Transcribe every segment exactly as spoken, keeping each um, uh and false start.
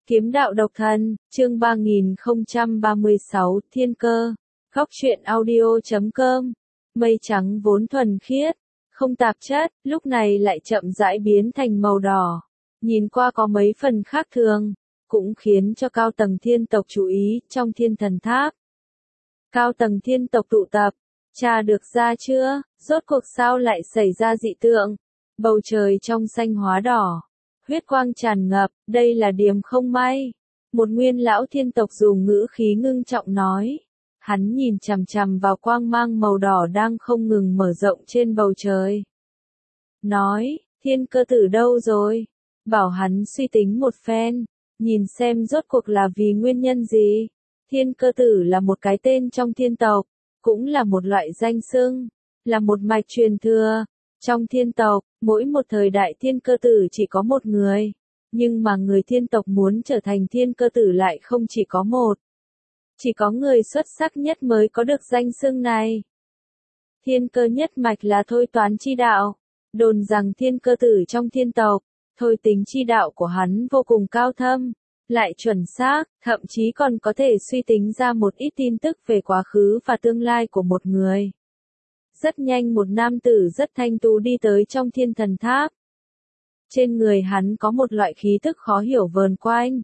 Kiếm đạo độc thân, chương ba nghìn không trăm ba mươi sáu, Thiên cơ. Góc truyện audio chấm com. Mây trắng vốn thuần khiết, không tạp chất, lúc này lại chậm rãi biến thành màu đỏ. Nhìn qua có mấy phần khác thường, cũng khiến cho cao tầng thiên tộc chú ý trong thiên thần tháp. Cao tầng thiên tộc tụ tập, tra được ra chưa, rốt cuộc sao lại xảy ra dị tượng. Bầu trời trong xanh hóa đỏ. Huyết quang tràn ngập, đây là điểm không may. Một nguyên lão thiên tộc dùng ngữ khí ngưng trọng nói. Hắn nhìn chằm chằm vào quang mang màu đỏ đang không ngừng mở rộng trên bầu trời. Nói, thiên cơ tử đâu rồi? Bảo hắn suy tính một phen, nhìn xem rốt cuộc là vì nguyên nhân gì. Thiên cơ tử là một cái tên trong thiên tộc, cũng là một loại danh xưng, là một mạch truyền thừa. Trong thiên tộc, mỗi một thời đại thiên cơ tử chỉ có một người, nhưng mà người thiên tộc muốn trở thành thiên cơ tử lại không chỉ có một. Chỉ có người xuất sắc nhất mới có được danh xưng này. Thiên cơ nhất mạch là thôi toán chi đạo, đồn rằng thiên cơ tử trong thiên tộc, thôi tính chi đạo của hắn vô cùng cao thâm, lại chuẩn xác, thậm chí còn có thể suy tính ra một ít tin tức về quá khứ và tương lai của một người. Rất nhanh một nam tử rất thanh tú đi tới trong thiên thần tháp. Trên người hắn có một loại khí tức khó hiểu vờn quanh.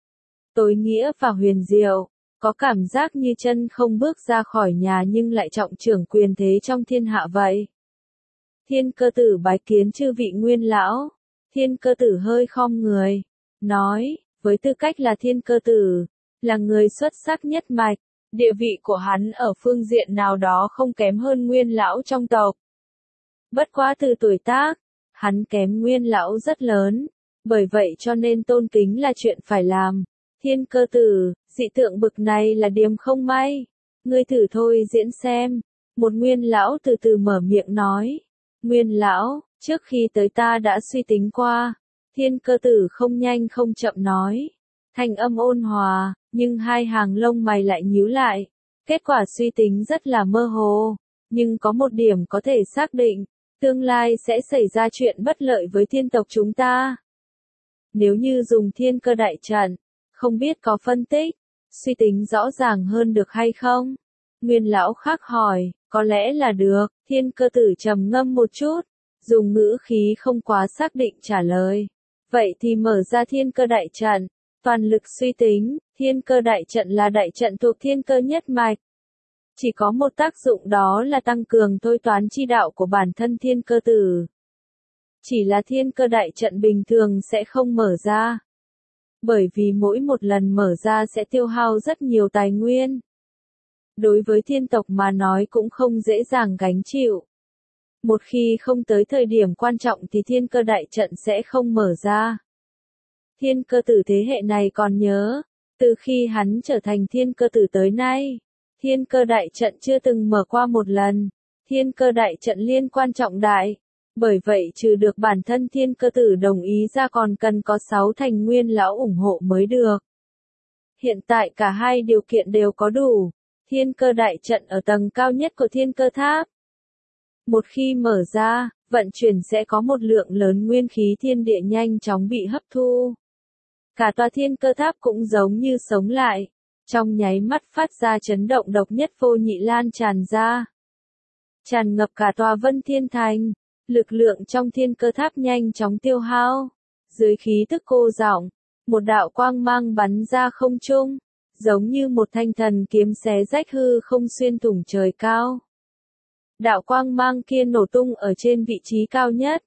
Tối nghĩa và huyền diệu, có cảm giác như chân không bước ra khỏi nhà nhưng lại trọng trưởng quyền thế trong thiên hạ vậy. Thiên cơ tử bái kiến chư vị nguyên lão. Thiên cơ tử hơi khom người, nói, với tư cách là thiên cơ tử, là người xuất sắc nhất mạch. Địa vị của hắn ở phương diện nào đó không kém hơn nguyên lão trong tộc. Bất quá từ tuổi tác, hắn kém nguyên lão rất lớn, bởi vậy cho nên tôn kính là chuyện phải làm. Thiên cơ tử, dị tượng bực này là điềm không may. Ngươi thử thôi diễn xem. Một nguyên lão từ từ mở miệng nói. Nguyên lão, trước khi tới ta đã suy tính qua. Thiên cơ tử không nhanh không chậm nói. Thanh âm ôn hòa, nhưng hai hàng lông mày lại nhíu lại. Kết quả suy tính rất là mơ hồ, nhưng có một điểm có thể xác định, tương lai sẽ xảy ra chuyện bất lợi với thiên tộc chúng ta. Nếu như dùng thiên cơ đại trận, không biết có phân tích, suy tính rõ ràng hơn được hay không? Nguyên lão khác hỏi, có lẽ là được. Thiên cơ tử trầm ngâm một chút, dùng ngữ khí không quá xác định trả lời. Vậy thì mở ra thiên cơ đại trận. Toàn lực suy tính, thiên cơ đại trận là đại trận thuộc thiên cơ nhất mạch. Chỉ có một tác dụng đó là tăng cường thôi toán chi đạo của bản thân thiên cơ tử. Chỉ là thiên cơ đại trận bình thường sẽ không mở ra. Bởi vì mỗi một lần mở ra sẽ tiêu hao rất nhiều tài nguyên. Đối với thiên tộc mà nói cũng không dễ dàng gánh chịu. Một khi không tới thời điểm quan trọng thì thiên cơ đại trận sẽ không mở ra. Thiên cơ tử thế hệ này còn nhớ, từ khi hắn trở thành thiên cơ tử tới nay, thiên cơ đại trận chưa từng mở qua một lần, thiên cơ đại trận liên quan trọng đại, bởi vậy trừ được bản thân thiên cơ tử đồng ý ra còn cần có sáu thành nguyên lão ủng hộ mới được. Hiện tại cả hai điều kiện đều có đủ, thiên cơ đại trận ở tầng cao nhất của thiên cơ tháp. Một khi mở ra, vận chuyển sẽ có một lượng lớn nguyên khí thiên địa nhanh chóng bị hấp thu. Cả tòa thiên cơ tháp cũng giống như sống lại, trong nháy mắt phát ra chấn động độc nhất vô nhị lan tràn ra. Tràn ngập cả tòa Vân Thiên Thành, lực lượng trong thiên cơ tháp nhanh chóng tiêu hao. Dưới khí tức cô giọng, một đạo quang mang bắn ra không trung, giống như một thanh thần kiếm xé rách hư không xuyên thủng trời cao. Đạo quang mang kia nổ tung ở trên vị trí cao nhất,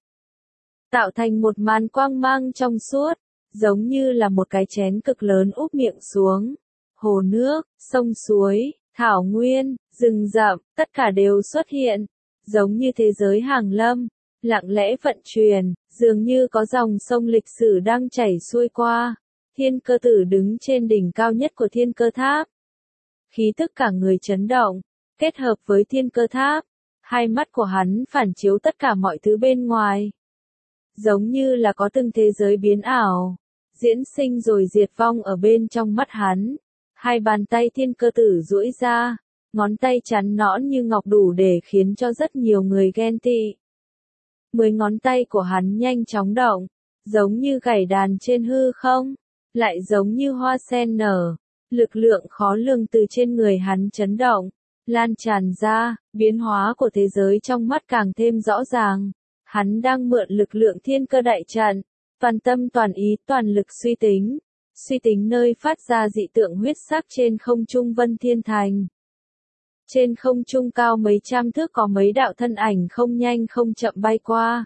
tạo thành một màn quang mang trong suốt. Giống như là một cái chén cực lớn úp miệng xuống. Hồ nước, sông suối, thảo nguyên, rừng rậm, tất cả đều xuất hiện. Giống như thế giới hàng lâm, lặng lẽ vận chuyển, dường như có dòng sông lịch sử đang chảy xuôi qua. Thiên cơ tử đứng trên đỉnh cao nhất của thiên cơ tháp. Khí tức cả người chấn động, kết hợp với thiên cơ tháp. Hai mắt của hắn phản chiếu tất cả mọi thứ bên ngoài. Giống như là có từng thế giới biến ảo. Diễn sinh rồi diệt vong ở bên trong mắt hắn. Hai bàn tay thiên cơ tử duỗi ra, ngón tay trắng nõn như ngọc đủ để khiến cho rất nhiều người ghen tị. Mười ngón tay của hắn nhanh chóng động, giống như gảy đàn trên hư không, lại giống như hoa sen nở, lực lượng khó lường từ trên người hắn chấn động, lan tràn ra, biến hóa của thế giới trong mắt càng thêm rõ ràng. Hắn đang mượn lực lượng thiên cơ đại trận, toàn tâm toàn ý, toàn lực suy tính, suy tính nơi phát ra dị tượng huyết sắc trên không trung Vân Thiên Thành. Trên không trung cao mấy trăm thước có mấy đạo thân ảnh không nhanh không chậm bay qua.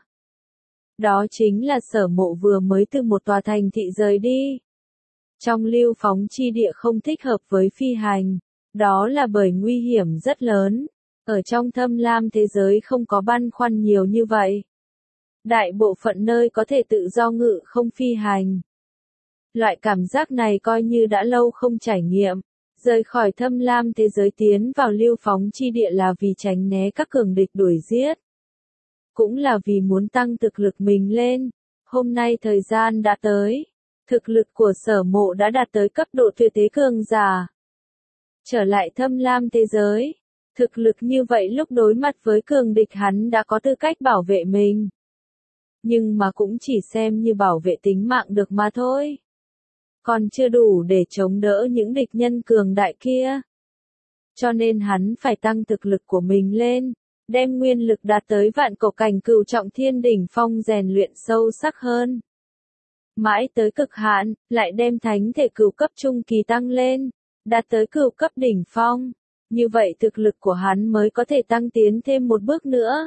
Đó chính là Sở Mộ vừa mới từ một tòa thành thị rời đi. Trong lưu phóng chi địa không thích hợp với phi hành, đó là bởi nguy hiểm rất lớn. Ở trong thâm lam thế giới không có băn khoăn nhiều như vậy. Đại bộ phận nơi có thể tự do ngự không phi hành. Loại cảm giác này coi như đã lâu không trải nghiệm. Rời khỏi thâm lam thế giới tiến vào lưu phóng chi địa là vì tránh né các cường địch đuổi giết. Cũng là vì muốn tăng thực lực mình lên. Hôm nay thời gian đã tới. Thực lực của Sở Mộ đã đạt tới cấp độ tuyệt thế cường giả. Trở lại thâm lam thế giới. Thực lực như vậy lúc đối mặt với cường địch hắn đã có tư cách bảo vệ mình. Nhưng mà cũng chỉ xem như bảo vệ tính mạng được mà thôi. Còn chưa đủ để chống đỡ những địch nhân cường đại kia. Cho nên hắn phải tăng thực lực của mình lên, đem nguyên lực đạt tới vạn cổ cảnh cửu trọng thiên đỉnh phong rèn luyện sâu sắc hơn. Mãi tới cực hạn, lại đem thánh thể cửu cấp trung kỳ tăng lên, đạt tới cửu cấp đỉnh phong. Như vậy thực lực của hắn mới có thể tăng tiến thêm một bước nữa.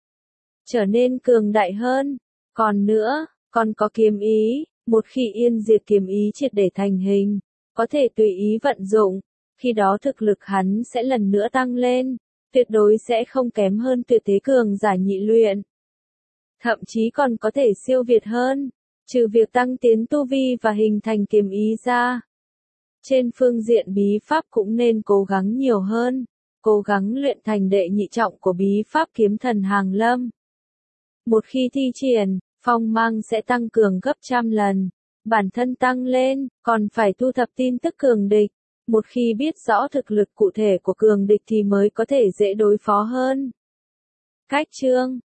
Trở nên cường đại hơn. Còn nữa, còn có kiếm ý. Một khi yên diệt kiếm ý triệt để thành hình, có thể tùy ý vận dụng, khi đó thực lực hắn sẽ lần nữa tăng lên, tuyệt đối sẽ không kém hơn tuyệt thế cường giả nhị luyện. Thậm chí còn có thể siêu việt hơn, trừ việc tăng tiến tu vi và hình thành kiếm ý ra. Trên phương diện bí pháp cũng nên cố gắng nhiều hơn, cố gắng luyện thành đệ nhị trọng của bí pháp kiếm thần hàng lâm. Một khi thi triển, phong mang sẽ tăng cường gấp trăm lần, bản thân tăng lên, còn phải thu thập tin tức cường địch. Một khi biết rõ thực lực cụ thể của cường địch thì mới có thể dễ đối phó hơn. Cách chương